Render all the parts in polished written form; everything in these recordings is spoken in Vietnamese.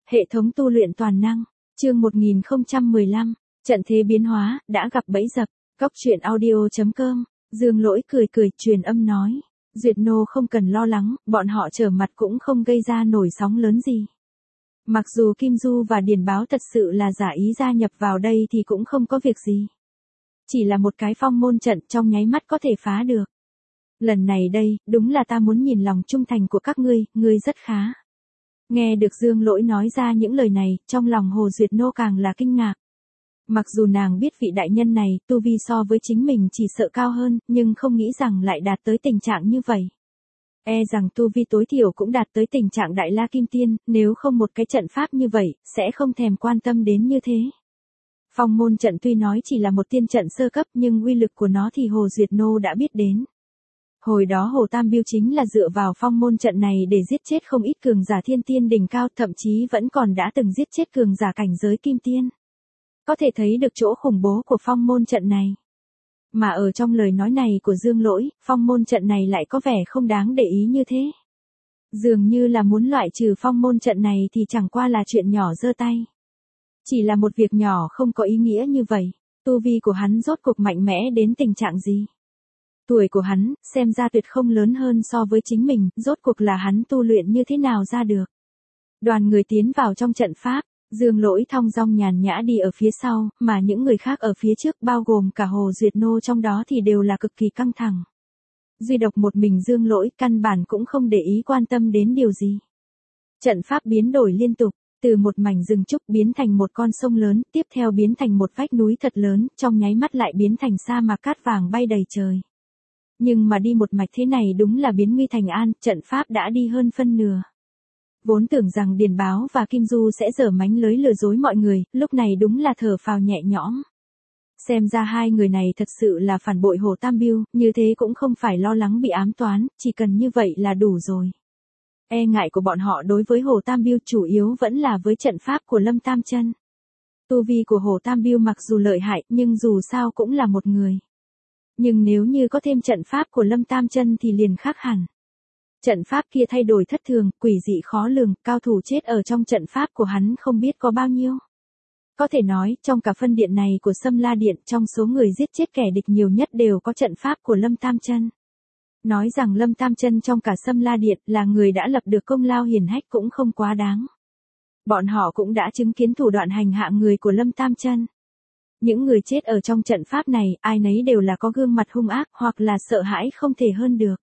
Hệ thống tu luyện toàn năng, chương 1015, trận thế biến hóa, đã gặp bẫy dập, Cóc truyện audio.com, Dương Lỗi cười truyền âm nói, Duyệt Nô không cần lo lắng, bọn họ trở mặt cũng không gây ra nổi sóng lớn gì. Mặc dù Kim Du và Điền Báo thật sự là giả ý gia nhập vào đây thì cũng không có việc gì. Chỉ là một cái phong môn trận trong nháy mắt có thể phá được. Lần này đây, đúng là ta muốn nhìn lòng trung thành của các ngươi rất khá. Nghe được Dương Lỗi nói ra những lời này, trong lòng Hồ Duyệt Nô càng là kinh ngạc. Mặc dù nàng biết vị đại nhân này, tu vi so với chính mình chỉ sợ cao hơn, nhưng không nghĩ rằng lại đạt tới tình trạng như vậy. E rằng tu vi tối thiểu cũng đạt tới tình trạng đại la kim tiên, nếu không một cái trận pháp như vậy, sẽ không thèm quan tâm đến như thế. Phong môn trận tuy nói chỉ là một tiên trận sơ cấp nhưng uy lực của nó thì Hồ Duyệt Nô đã biết đến. Hồi đó Hồ Tam Biêu chính là dựa vào phong môn trận này để giết chết không ít cường giả thiên tiên đỉnh cao, thậm chí vẫn còn đã từng giết chết cường giả cảnh giới kim tiên. Có thể thấy được chỗ khủng bố của phong môn trận này. Mà ở trong lời nói này của Dương Lỗi, phong môn trận này lại có vẻ không đáng để ý như thế. Dường như là muốn loại trừ phong môn trận này thì chẳng qua là chuyện nhỏ giơ tay. Chỉ là một việc nhỏ không có ý nghĩa như vậy, tu vi của hắn rốt cuộc mạnh mẽ đến tình trạng gì? Tuổi của hắn, xem ra tuyệt không lớn hơn so với chính mình, rốt cuộc là hắn tu luyện như thế nào ra được. Đoàn người tiến vào trong trận pháp, Dương Lỗi thong dong nhàn nhã đi ở phía sau, mà những người khác ở phía trước bao gồm cả Hồ Duyệt Nô trong đó thì đều là cực kỳ căng thẳng. Duy độc một mình Dương Lỗi căn bản cũng không để ý quan tâm đến điều gì. Trận pháp biến đổi liên tục, từ một mảnh rừng trúc biến thành một con sông lớn, tiếp theo biến thành một vách núi thật lớn, trong nháy mắt lại biến thành sa mạc cát vàng bay đầy trời. Nhưng mà đi một mạch thế này đúng là biến nguy thành an, trận pháp đã đi hơn phân nửa. Vốn tưởng rằng Điền Báo và Kim Du sẽ giở mánh lưới lừa dối mọi người, lúc này đúng là thở phào nhẹ nhõm. Xem ra hai người này thật sự là phản bội Hồ Tam Biêu, như thế cũng không phải lo lắng bị ám toán, chỉ cần như vậy là đủ rồi. E ngại của bọn họ đối với Hồ Tam Biêu chủ yếu vẫn là với trận pháp của Lâm Tam Chân. Tu vi của Hồ Tam Biêu mặc dù lợi hại nhưng dù sao cũng là một người. Nhưng nếu như có thêm trận pháp của Lâm Tam Chân thì liền khác hẳn. Trận pháp kia thay đổi thất thường, quỷ dị khó lường, cao thủ chết ở trong trận pháp của hắn không biết có bao nhiêu. Có thể nói, trong cả phân điện này của Sâm La Điện, trong số người giết chết kẻ địch nhiều nhất đều có trận pháp của Lâm Tam Chân. Nói rằng Lâm Tam Chân trong cả Sâm La Điện là người đã lập được công lao hiển hách cũng không quá đáng. Bọn họ cũng đã chứng kiến thủ đoạn hành hạ người của Lâm Tam Chân. Những người chết ở trong trận pháp này, ai nấy đều là có gương mặt hung ác hoặc là sợ hãi không thể hơn được.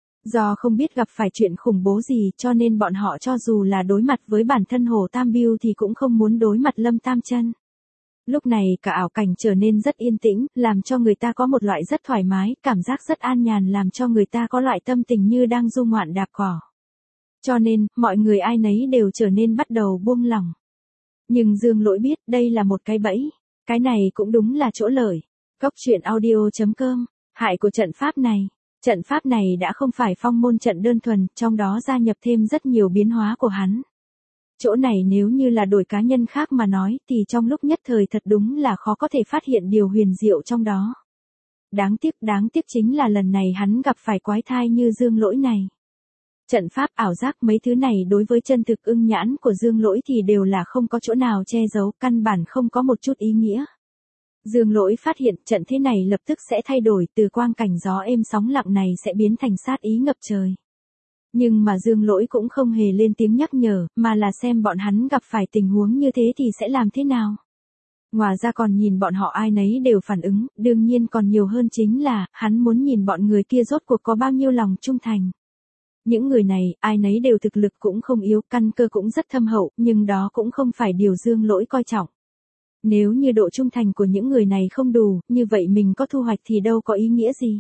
Do không biết gặp phải chuyện khủng bố gì cho nên bọn họ cho dù là đối mặt với bản thân Hồ Tam Biêu thì cũng không muốn đối mặt Lâm Tam Chân. Lúc này cả ảo cảnh trở nên rất yên tĩnh, làm cho người ta có một loại rất thoải mái, cảm giác rất an nhàn, làm cho người ta có loại tâm tình như đang du ngoạn đạp cỏ. Cho nên, mọi người ai nấy đều trở nên bắt đầu buông lỏng. Nhưng Dương Lỗi biết đây là một cái bẫy. Cái này cũng đúng là chỗ lợi. Cóc truyện audio.com, hại của trận pháp này. Trận pháp này đã không phải phong môn trận đơn thuần, trong đó gia nhập thêm rất nhiều biến hóa của hắn. Chỗ này nếu như là đổi cá nhân khác mà nói thì trong lúc nhất thời thật đúng là khó có thể phát hiện điều huyền diệu trong đó. Đáng tiếc chính là lần này hắn gặp phải quái thai như Dương Lỗi này. Trận pháp ảo giác mấy thứ này đối với chân thực ưng nhãn của Dương Lỗi thì đều là không có chỗ nào che giấu, căn bản không có một chút ý nghĩa. Dương Lỗi phát hiện trận thế này lập tức sẽ thay đổi, từ quang cảnh gió êm sóng lặng này sẽ biến thành sát ý ngập trời. Nhưng mà Dương Lỗi cũng không hề lên tiếng nhắc nhở, mà là xem bọn hắn gặp phải tình huống như thế thì sẽ làm thế nào. Ngoài ra còn nhìn bọn họ ai nấy đều phản ứng, đương nhiên còn nhiều hơn chính là, hắn muốn nhìn bọn người kia rốt cuộc có bao nhiêu lòng trung thành. Những người này, ai nấy đều thực lực cũng không yếu, căn cơ cũng rất thâm hậu, nhưng đó cũng không phải điều Dương Lỗi coi trọng. Nếu như độ trung thành của những người này không đủ, như vậy mình có thu hoạch thì đâu có ý nghĩa gì.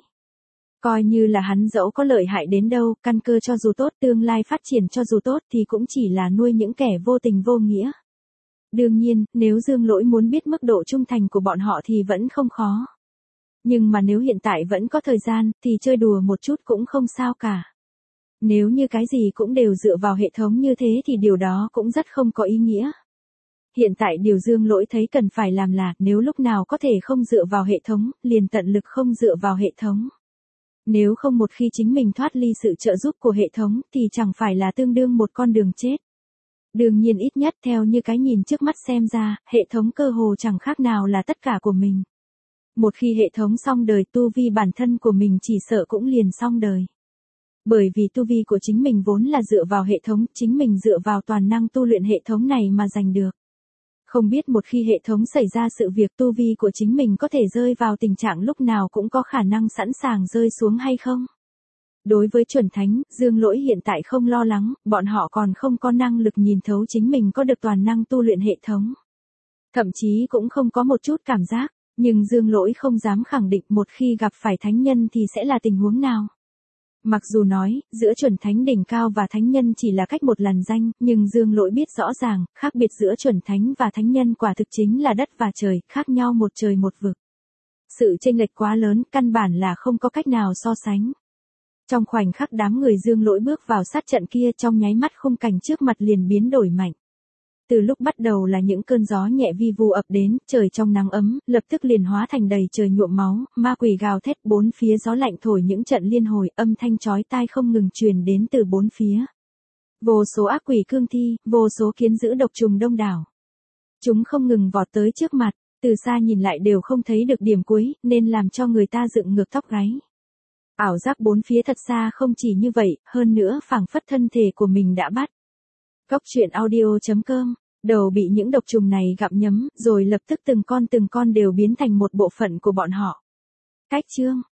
Coi như là hắn dẫu có lợi hại đến đâu, căn cơ cho dù tốt, tương lai phát triển cho dù tốt thì cũng chỉ là nuôi những kẻ vô tình vô nghĩa. Đương nhiên, nếu Dương Lỗi muốn biết mức độ trung thành của bọn họ thì vẫn không khó. Nhưng mà nếu hiện tại vẫn có thời gian, thì chơi đùa một chút cũng không sao cả. Nếu như cái gì cũng đều dựa vào hệ thống như thế thì điều đó cũng rất không có ý nghĩa. Hiện tại điều Dương Lỗi thấy cần phải làm là, nếu lúc nào có thể không dựa vào hệ thống, liền tận lực không dựa vào hệ thống. Nếu không một khi chính mình thoát ly sự trợ giúp của hệ thống, thì chẳng phải là tương đương một con đường chết. Đương nhiên ít nhất theo như cái nhìn trước mắt xem ra, hệ thống cơ hồ chẳng khác nào là tất cả của mình. Một khi hệ thống xong đời tu vi bản thân của mình chỉ sợ cũng liền xong đời. Bởi vì tu vi của chính mình vốn là dựa vào hệ thống, chính mình dựa vào toàn năng tu luyện hệ thống này mà giành được. Không biết một khi hệ thống xảy ra sự việc tu vi của chính mình có thể rơi vào tình trạng lúc nào cũng có khả năng sẵn sàng rơi xuống hay không? Đối với chuẩn thánh, Dương Lỗi hiện tại không lo lắng, bọn họ còn không có năng lực nhìn thấu chính mình có được toàn năng tu luyện hệ thống. Thậm chí cũng không có một chút cảm giác, nhưng Dương Lỗi không dám khẳng định một khi gặp phải thánh nhân thì sẽ là tình huống nào. Mặc dù nói, giữa chuẩn thánh đỉnh cao và thánh nhân chỉ là cách một làn danh, nhưng Dương Lỗi biết rõ ràng, khác biệt giữa chuẩn thánh và thánh nhân quả thực chính là đất và trời, khác nhau một trời một vực. Sự chênh lệch quá lớn, căn bản là không có cách nào so sánh. Trong khoảnh khắc đám người Dương Lỗi bước vào sát trận kia, trong nháy mắt khung cảnh trước mặt liền biến đổi mạnh. Từ lúc bắt đầu là những cơn gió nhẹ vi vu ập đến, trời trong nắng ấm, lập tức liền hóa thành đầy trời nhuộm máu, ma quỷ gào thét bốn phía gió lạnh thổi những trận liên hồi, âm thanh chói tai không ngừng truyền đến từ bốn phía. Vô số ác quỷ cương thi, vô số kiến dữ độc trùng đông đảo. Chúng không ngừng vọt tới trước mặt, từ xa nhìn lại đều không thấy được điểm cuối, nên làm cho người ta dựng ngược tóc gáy. Ảo giác bốn phía thật xa không chỉ như vậy, hơn nữa phảng phất thân thể của mình đã bắt. Cóc truyện audio.com, đầu bị những độc trùng này gặm nhấm, rồi lập tức từng con đều biến thành một bộ phận của bọn họ. Cách chương